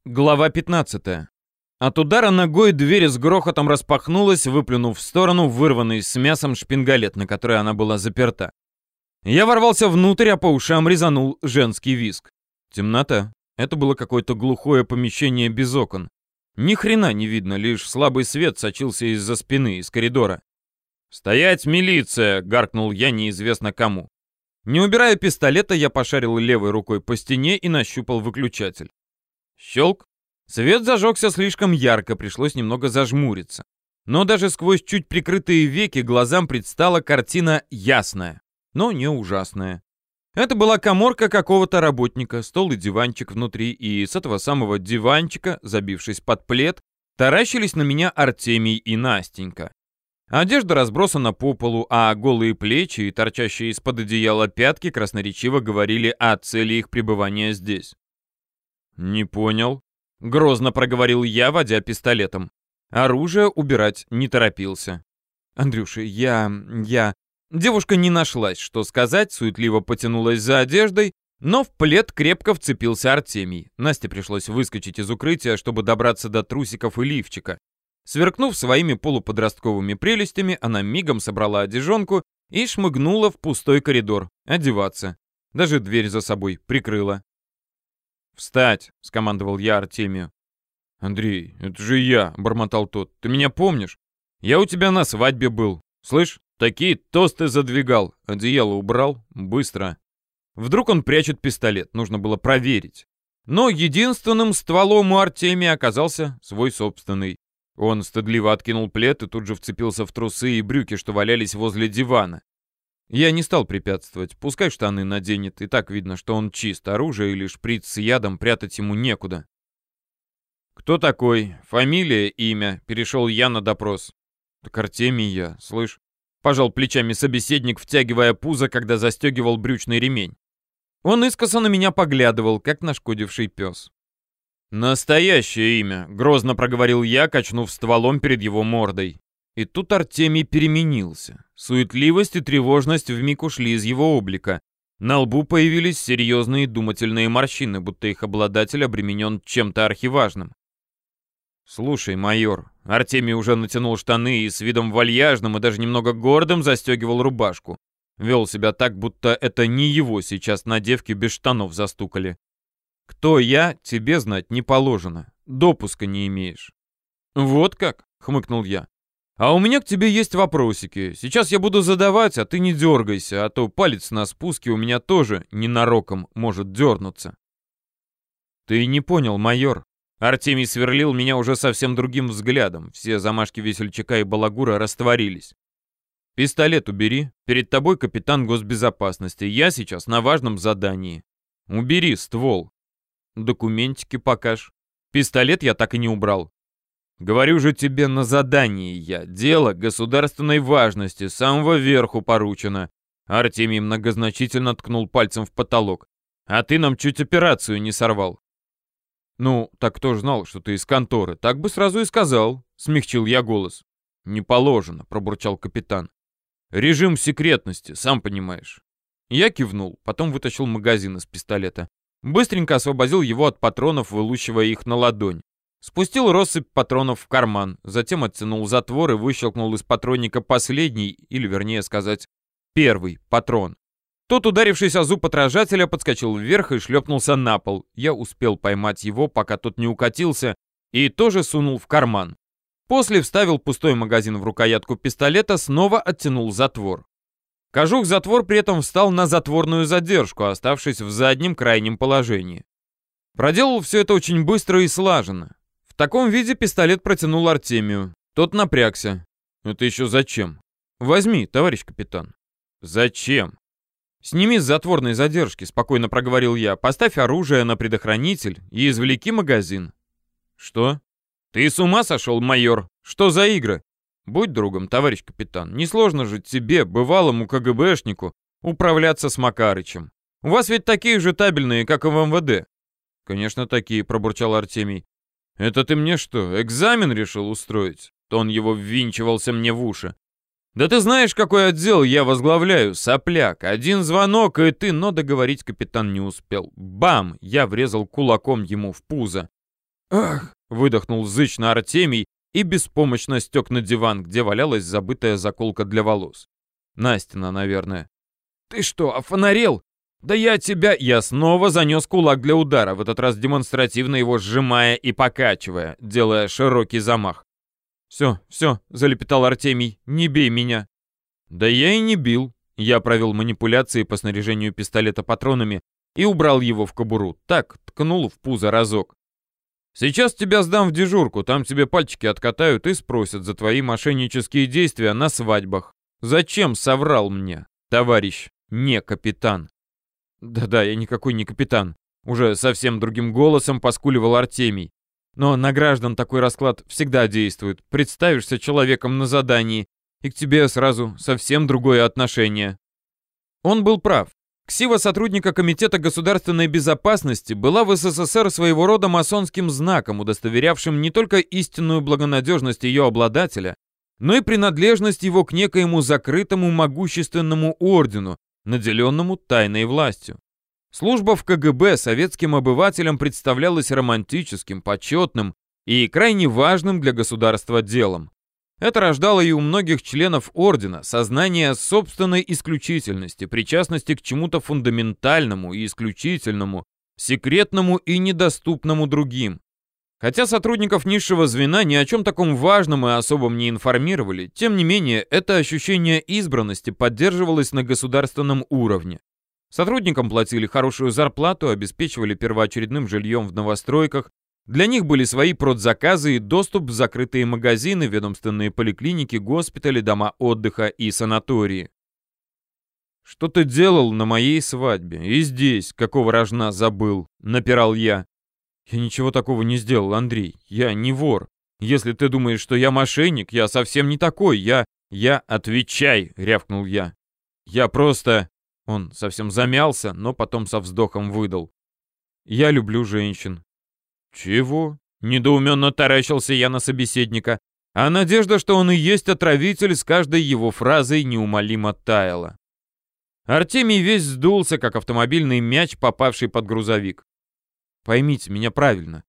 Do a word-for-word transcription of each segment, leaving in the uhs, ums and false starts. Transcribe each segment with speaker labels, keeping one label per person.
Speaker 1: Глава пятнадцатая. От удара ногой дверь с грохотом распахнулась, выплюнув в сторону вырванный с мясом шпингалет, на который она была заперта. Я ворвался внутрь, а по ушам резанул женский визг. Темнота. Это было какое-то глухое помещение без окон. Ни хрена не видно, лишь слабый свет сочился из-за спины, из коридора. «Стоять, милиция!» — гаркнул я неизвестно кому. Не убирая пистолета, я пошарил левой рукой по стене и нащупал выключатель. Щелк. Свет зажегся слишком ярко, пришлось немного зажмуриться. Но даже сквозь чуть прикрытые веки глазам предстала картина ясная, но не ужасная. Это была каморка какого-то работника, стол и диванчик внутри, и с этого самого диванчика, забившись под плед, таращились на меня Артемий и Настенька. Одежда разбросана по полу, а голые плечи и торчащие из-под одеяла пятки красноречиво говорили о цели их пребывания здесь. «Не понял», — грозно проговорил я, водя пистолетом. Оружие убирать не торопился. «Андрюша, я... я...» Девушка не нашлась, что сказать, суетливо потянулась за одеждой, но в плед крепко вцепился Артемий. Насте пришлось выскочить из укрытия, чтобы добраться до трусиков и лифчика. Сверкнув своими полуподростковыми прелестями, она мигом собрала одежонку и шмыгнула в пустой коридор, одеваться. Даже дверь за собой прикрыла. «Встать!» — скомандовал я Артемию. «Андрей, это же я!» — бормотал тот. «Ты меня помнишь? Я у тебя на свадьбе был. Слышь, такие тосты задвигал. Одеяло убрал. Быстро!» Вдруг он прячет пистолет. Нужно было проверить. Но единственным стволом у Артемия оказался свой собственный. Он стыдливо откинул плед и тут же вцепился в трусы и брюки, что валялись возле дивана. Я не стал препятствовать, пускай штаны наденет, и так видно, что он чист, оружие или шприц с ядом прятать ему некуда. «Кто такой? Фамилия, имя?» — перешел я на допрос. «Так Артемий я, слышь?» — пожал плечами собеседник, втягивая пузо, когда застегивал брючный ремень. Он искоса на меня поглядывал, как нашкодивший пес. «Настоящее имя», — грозно проговорил я, качнув стволом перед его мордой. И тут Артемий переменился. Суетливость и тревожность вмиг ушли из его облика. На лбу появились серьезные думательные морщины, будто их обладатель обременен чем-то архиважным. «Слушай, майор», — Артемий уже натянул штаны и с видом вальяжным и даже немного гордым застегивал рубашку. Вел себя так, будто это не его сейчас на девке без штанов застукали. «Кто я, тебе знать не положено. Допуска не имеешь». «Вот как?» — хмыкнул я. «А у меня к тебе есть вопросики. Сейчас я буду задавать, а ты не дергайся, а то палец на спуске у меня тоже ненароком может дернуться». «Ты не понял, майор». Артемий сверлил меня уже совсем другим взглядом. Все замашки весельчака и балагура растворились. «Пистолет убери. Перед тобой капитан госбезопасности. Я сейчас на важном задании. Убери ствол. Документики покажь. Пистолет я так и не убрал. Говорю же тебе, на задании я. Дело государственной важности, самого верху поручено». Артемий многозначительно ткнул пальцем в потолок. «А ты нам чуть операцию не сорвал». «Ну, так кто ж знал, что ты из конторы? Так бы сразу и сказал», — смягчил я голос. «Не положено», — пробурчал капитан. «Режим секретности, сам понимаешь». Я кивнул, потом вытащил магазин из пистолета. Быстренько освободил его от патронов, вылущивая их на ладонь. Спустил россыпь патронов в карман, затем оттянул затвор и выщелкнул из патронника последний, или вернее сказать, первый патрон. Тот, ударившись о зуб отражателя, подскочил вверх и шлепнулся на пол. Я успел поймать его, пока тот не укатился, и тоже сунул в карман. После вставил пустой магазин в рукоятку пистолета, снова оттянул затвор. Кожух-затвор при этом встал на затворную задержку, оставшись в заднем крайнем положении. Проделал все это очень быстро и слаженно. В таком виде пистолет протянул Артемию. Тот напрягся. «Это еще зачем?» «Возьми, товарищ капитан». «Зачем?» «Сними с затворной задержки», — спокойно проговорил я. «Поставь оружие на предохранитель и извлеки магазин». «Что? Ты с ума сошел, майор? Что за игры?» «Будь другом, товарищ капитан. Несложно же тебе, бывалому КГБшнику, управляться с Макарычем. У вас ведь такие же табельные, как и в МВД». «Конечно, такие», — пробурчал Артемий. «Это ты мне что, экзамен решил устроить?» Тон его ввинчивался мне в уши. «Да ты знаешь, какой отдел я возглавляю, сопляк. Один звонок, и ты...» Но договорить капитан не успел. Бам! Я врезал кулаком ему в пузо. «Ах!» — выдохнул зычно Артемий и беспомощно стек на диван, где валялась забытая заколка для волос. Настина, наверное. «Ты что, офонарел? Да я тебя...» Я снова занес кулак для удара, в этот раз демонстративно его сжимая и покачивая, делая широкий замах. «Все, все», — залепетал Артемий, — «не бей меня». «Да я и не бил». Я провел манипуляции по снаряжению пистолета патронами и убрал его в кобуру. Так, ткнул в пузо разок. «Сейчас тебя сдам в дежурку, там тебе пальчики откатают и спросят за твои мошеннические действия на свадьбах. Зачем соврал мне, товарищ, не капитан?» «Да-да, я никакой не капитан», — уже совсем другим голосом поскуливал Артемий. «Но на граждан такой расклад всегда действует. Представишься человеком на задании, и к тебе сразу совсем другое отношение». Он был прав. Ксива сотрудника Комитета государственной безопасности была в СССР своего рода масонским знаком, удостоверявшим не только истинную благонадежность ее обладателя, но и принадлежность его к некоему закрытому могущественному ордену, наделенному тайной властью. Служба в КГБ советским обывателям представлялась романтическим, почетным и крайне важным для государства делом. Это рождало и у многих членов ордена сознание собственной исключительности, причастности к чему-то фундаментальному и исключительному, секретному и недоступному другим. Хотя сотрудников низшего звена ни о чем таком важном и особом не информировали, тем не менее это ощущение избранности поддерживалось на государственном уровне. Сотрудникам платили хорошую зарплату, обеспечивали первоочередным жильем в новостройках, для них были свои продзаказы и доступ в закрытые магазины, ведомственные поликлиники, госпитали, дома отдыха и санатории. «Что ты делал на моей свадьбе? И здесь, какого рожна забыл?» — напирал я. «Я ничего такого не сделал, Андрей. Я не вор. Если ты думаешь, что я мошенник, я совсем не такой. Я... Я... Отвечай!» — рявкнул я. «Я просто...» Он совсем замялся, но потом со вздохом выдал. «Я люблю женщин». «Чего?» — недоуменно таращился я на собеседника, а надежда, что он и есть отравитель, с каждой его фразой неумолимо таяла. Артемий весь сдулся, как автомобильный мяч, попавший под грузовик. «Поймите меня правильно.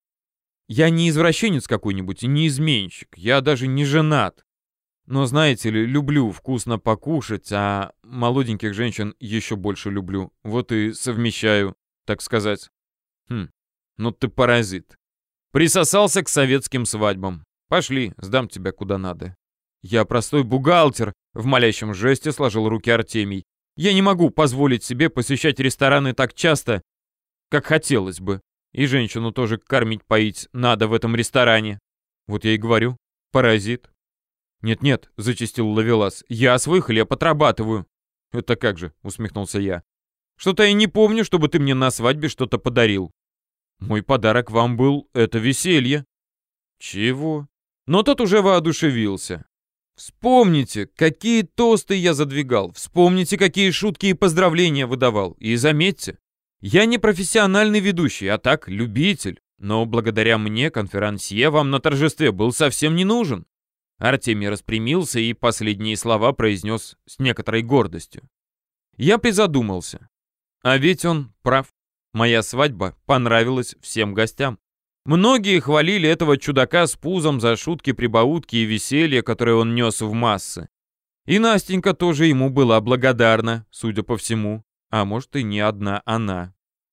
Speaker 1: Я не извращенец какой-нибудь и не изменщик, я даже не женат. Но, знаете ли, люблю вкусно покушать, а молоденьких женщин еще больше люблю. Вот и совмещаю, так сказать». «Хм, ну ты паразит. Присосался к советским свадьбам. Пошли, сдам тебя куда надо». «Я простой бухгалтер», — в молящем жесте сложил руки Артемий. «Я не могу позволить себе посещать рестораны так часто, как хотелось бы. И женщину тоже кормить-поить надо в этом ресторане». «Вот я и говорю, паразит». «Нет-нет», — зачастил Ловелас, — «я свой хлеб отрабатываю». «Это как же?» — усмехнулся я. «Что-то я не помню, чтобы ты мне на свадьбе что-то подарил». «Мой подарок вам был — это веселье». «Чего?» Но тот уже воодушевился. «Вспомните, какие тосты я задвигал, вспомните, какие шутки и поздравления выдавал. И заметьте, я не профессиональный ведущий, а так любитель. Но благодаря мне конферансье вам на торжестве был совсем не нужен». Артемий распрямился и последние слова произнес с некоторой гордостью. Я призадумался. А ведь он прав. Моя свадьба понравилась всем гостям. Многие хвалили этого чудака с пузом за шутки-прибаутки и веселье, которое он нес в массы. И Настенька тоже ему была благодарна, судя по всему. А может, и не одна она.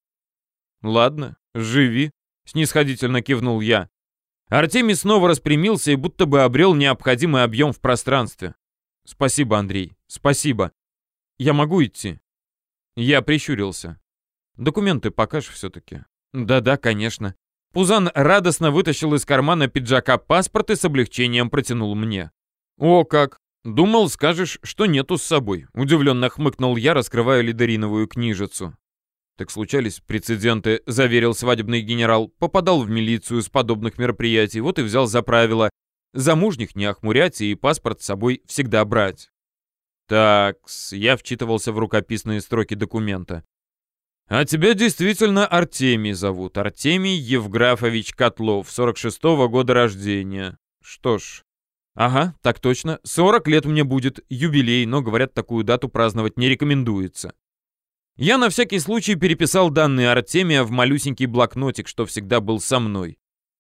Speaker 1: «Ладно, живи», — снисходительно кивнул я. Артемий снова распрямился и будто бы обрел необходимый объем в пространстве. «Спасибо, Андрей, спасибо. Я могу идти?» Я прищурился. «Документы покажешь все-таки?» «Да-да, конечно». Пузан радостно вытащил из кармана пиджака паспорт и с облегчением протянул мне. «О как! Думал, скажешь, что нету с собой», — удивленно хмыкнул я, раскрывая лидериновую книжицу. «Так случались прецеденты», — заверил свадебный генерал. «Попадал в милицию с подобных мероприятий, вот и взял за правило. Замужних не охмурять и паспорт с собой всегда брать». «Так-с», — я вчитывался в рукописные строки документа. «А тебя действительно Артемий зовут. Артемий Евграфович Котлов, сорок шестого года рождения. Что ж, ага, так точно. сорок лет мне будет, юбилей, но, говорят, такую дату праздновать не рекомендуется». Я на всякий случай переписал данные Артемия в малюсенький блокнотик, что всегда был со мной.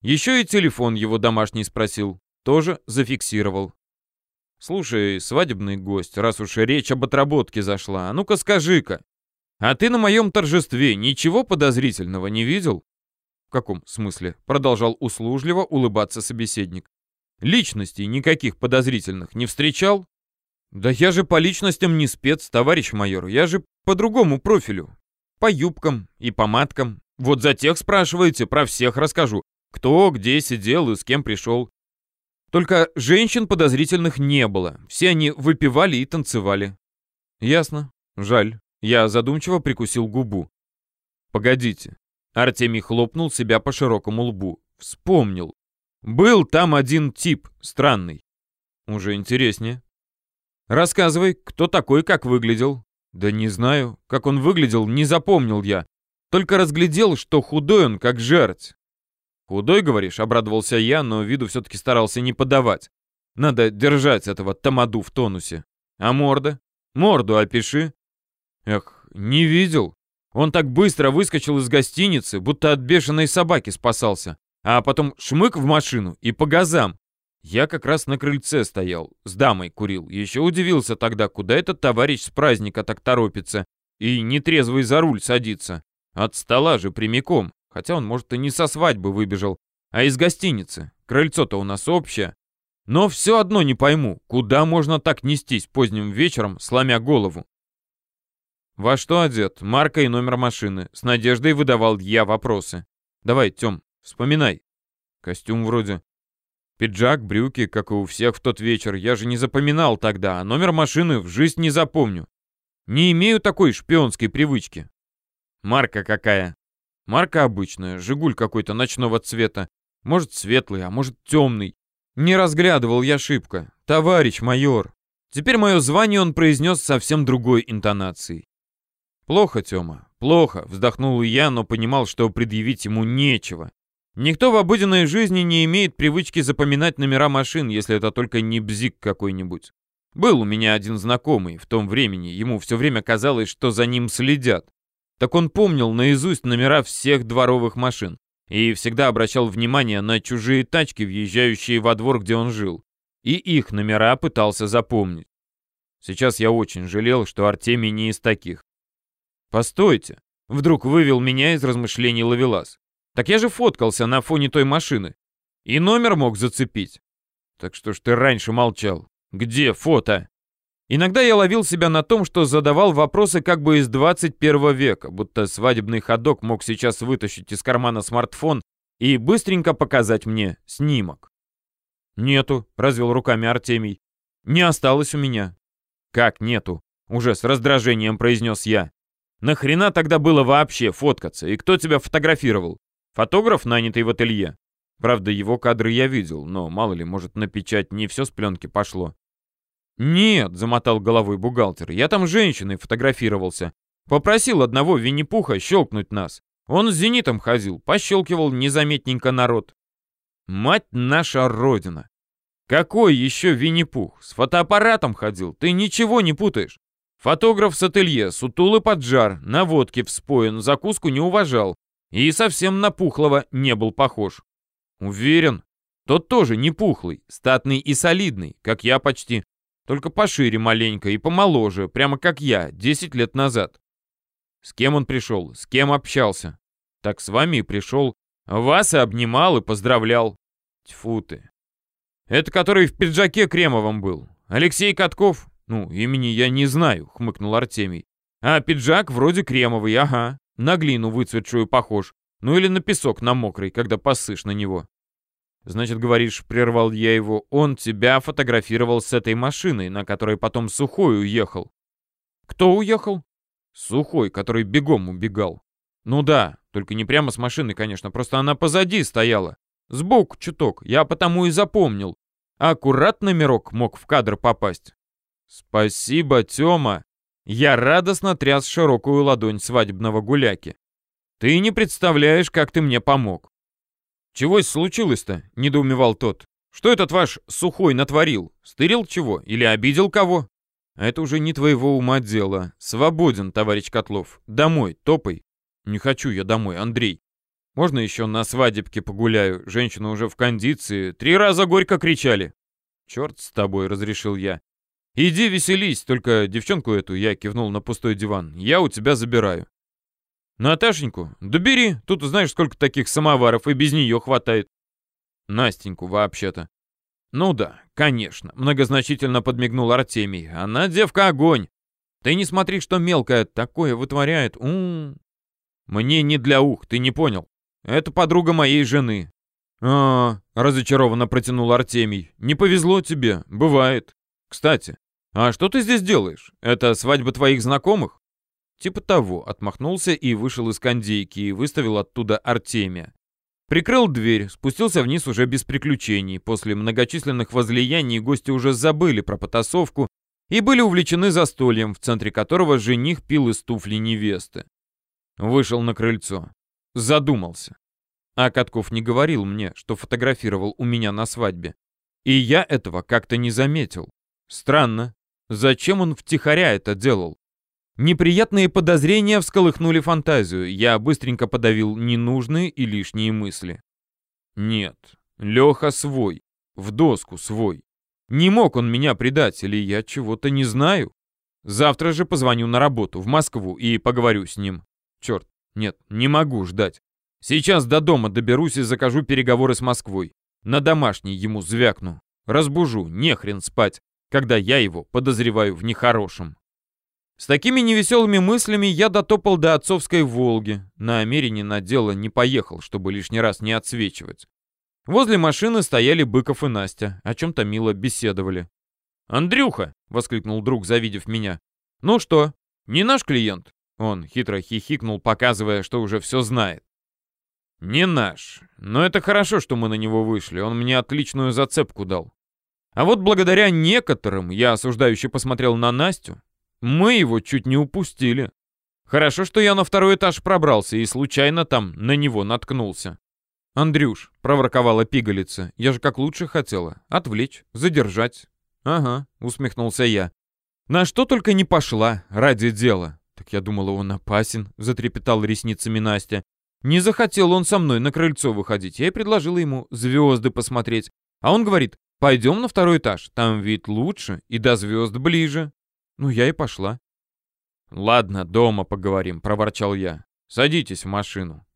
Speaker 1: Еще и телефон его домашний спросил. Тоже зафиксировал. Слушай, свадебный гость, раз уж речь об отработке зашла, а ну-ка скажи-ка, а ты на моем торжестве ничего подозрительного не видел? В каком смысле? Продолжал услужливо улыбаться собеседник. Личностей никаких подозрительных не встречал? Да я же по личностям не спец, товарищ майор, я же по другому профилю. По юбкам и по маткам. Вот за тех спрашиваете, про всех расскажу. Кто, где сидел и с кем пришел. Только женщин подозрительных не было. Все они выпивали и танцевали. Ясно. Жаль. Я задумчиво прикусил губу. Погодите. Артемий хлопнул себя по широкому лбу. Вспомнил. Был там один тип, странный. Уже интереснее. Рассказывай, кто такой, как выглядел. Да не знаю. Как он выглядел, не запомнил я. Только разглядел, что худой он, как жерть. «Худой, говоришь?» — обрадовался я, но виду все-таки старался не подавать. Надо держать этого тамаду в тонусе. А морда? Морду опиши. Эх, не видел. Он так быстро выскочил из гостиницы, будто от бешеной собаки спасался. А потом шмык в машину и по газам. Я как раз на крыльце стоял, с дамой курил. Еще удивился тогда, куда этот товарищ с праздника так торопится и нетрезвый за руль садится. От стола же прямиком. Хотя он, может, и не со свадьбы выбежал, а из гостиницы. Крыльцо-то у нас общее. Но все одно не пойму, куда можно так нестись поздним вечером, сломя голову. Во что одет? Марка и номер машины. С надеждой выдавал я вопросы. Давай, Тём, вспоминай. Костюм вроде. Пиджак, брюки, как и у всех в тот вечер. Я же не запоминал тогда, а номер машины в жизнь не запомню. Не имею такой шпионской привычки. Марка какая? Марка обычная, «Жигуль» какой-то ночного цвета. Может, светлый, а может, темный. Не разглядывал я шибко. Товарищ майор. Теперь мое звание он произнес совсем другой интонацией. Плохо, Тёма, плохо, вздохнул я, но понимал, что предъявить ему нечего. Никто в обыденной жизни не имеет привычки запоминать номера машин, если это только не бзик какой-нибудь. Был у меня один знакомый в том времени, ему все время казалось, что за ним следят. Так он помнил наизусть номера всех дворовых машин и всегда обращал внимание на чужие тачки, въезжающие во двор, где он жил, и их номера пытался запомнить. Сейчас я очень жалел, что Артемий не из таких. «Постойте!» — вдруг вывел меня из размышлений Ловелас. «Так я же фоткался на фоне той машины. И номер мог зацепить. Так что ж ты раньше молчал? Где фото?» Иногда я ловил себя на том, что задавал вопросы как бы из двадцать первого века, будто свадебный ходок мог сейчас вытащить из кармана смартфон и быстренько показать мне снимок. «Нету», — развел руками Артемий. «Не осталось у меня». «Как нету?» — уже с раздражением произнес я. «Нахрена тогда было вообще фоткаться? И кто тебя фотографировал? Фотограф, нанятый в ателье? Правда, его кадры я видел, но мало ли, может, на печать не все с пленки пошло». «Нет», — замотал головой бухгалтер, — «я там с женщиной фотографировался. Попросил одного Винни-Пуха щелкнуть нас. Он с зенитом ходил, пощелкивал незаметненько народ». «Мать наша Родина! Какой еще Винни-Пух? С фотоаппаратом ходил, ты ничего не путаешь. Фотограф с ателье, сутулый поджар, на водке вспоен, закуску не уважал и совсем на пухлого не был похож. Уверен, тот тоже не пухлый, статный и солидный, как я почти. Только пошире маленько и помоложе, прямо как я, десять лет назад. С кем он пришел, с кем общался? Так с вами и пришел. Вас и обнимал, и поздравлял. Тьфу ты. Это который в пиджаке кремовом был. Алексей Катков? Ну, имени я не знаю, хмыкнул Артемий. А пиджак вроде кремовый, ага. На глину выцветшую похож. Ну или на песок на мокрый, когда посышь на него. «Значит, говоришь, — прервал я его, — он тебя фотографировал с этой машиной, на которой потом Сухой уехал». «Кто уехал?» «Сухой, который бегом убегал». «Ну да, только не прямо с машины, конечно, просто она позади стояла. Сбоку чуток, я потому и запомнил. Аккурат номерок мог в кадр попасть». «Спасибо, Тёма». Я радостно тряс широкую ладонь свадебного гуляки. «Ты не представляешь, как ты мне помог». «Чего случилось-то?» — недоумевал тот. «Что этот ваш Сухой натворил? Стырил чего? Или обидел кого?» «Это уже не твоего ума дело. Свободен, товарищ Котлов. Домой, топай». «Не хочу я домой, Андрей». Можно еще на свадебке погуляю? Женщины уже в кондиции. Три раза горько кричали. Черт с тобой, разрешил я. Иди веселись, только девчонку эту, я кивнул на пустой диван, я у тебя забираю. Наташеньку? Да бери, тут знаешь, сколько таких самоваров, и без нее хватает. Настеньку, вообще-то. Ну да, конечно, многозначительно подмигнул Артемий. Она девка огонь. Ты не смотри, что мелкая такое вытворяет. У-у-у. Мне не для ух, ты не понял. Это подруга моей жены. А, разочарованно протянул Артемий. Не повезло тебе, бывает. Кстати, а что ты здесь делаешь? Это свадьба твоих знакомых? Типа того, отмахнулся и вышел из кондейки и выставил оттуда Артемия. Прикрыл дверь, спустился вниз уже без приключений. После многочисленных возлияний гости уже забыли про потасовку и были увлечены застольем, в центре которого жених пил из туфли невесты. Вышел на крыльцо. Задумался. А Катков не говорил мне, что фотографировал у меня на свадьбе. И я этого как-то не заметил. Странно. Зачем он втихаря это делал? Неприятные подозрения всколыхнули фантазию. Я быстренько подавил ненужные и лишние мысли. Нет, Леха свой. В доску свой. Не мог он меня предать, или я чего-то не знаю. Завтра же позвоню на работу, в Москву, и поговорю с ним. Черт, нет, не могу ждать. Сейчас до дома доберусь и закажу переговоры с Москвой. На домашний ему звякну. Разбужу, нехрен спать, когда я его подозреваю в нехорошем. С такими невеселыми мыслями я дотопал до отцовской «Волги». На Америне на дело не поехал, чтобы лишний раз не отсвечивать. Возле машины стояли Быков и Настя, о чем-то мило беседовали. «Андрюха!» — воскликнул друг, завидев меня. «Ну что, не наш клиент?» Он хитро хихикнул, показывая, что уже все знает. «Не наш. Но это хорошо, что мы на него вышли. Он мне отличную зацепку дал. А вот благодаря некоторым, я осуждающе посмотрел на Настю, мы его чуть не упустили. Хорошо, что я на второй этаж пробрался и случайно там на него наткнулся». «Андрюш», — проворковала пигалица, — «я же как лучше хотела. Отвлечь, задержать». «Ага», — усмехнулся я. «На что только не пошла ради дела». «Так я думала, он опасен», — затрепетал ресницами Настя. «Не захотел он со мной на крыльцо выходить. Я и предложила ему звезды посмотреть. А он говорит, пойдем на второй этаж, там вид лучше и до звезд ближе». Ну, я и пошла. «Ладно, дома поговорим», — проворчал я. «Садитесь в машину».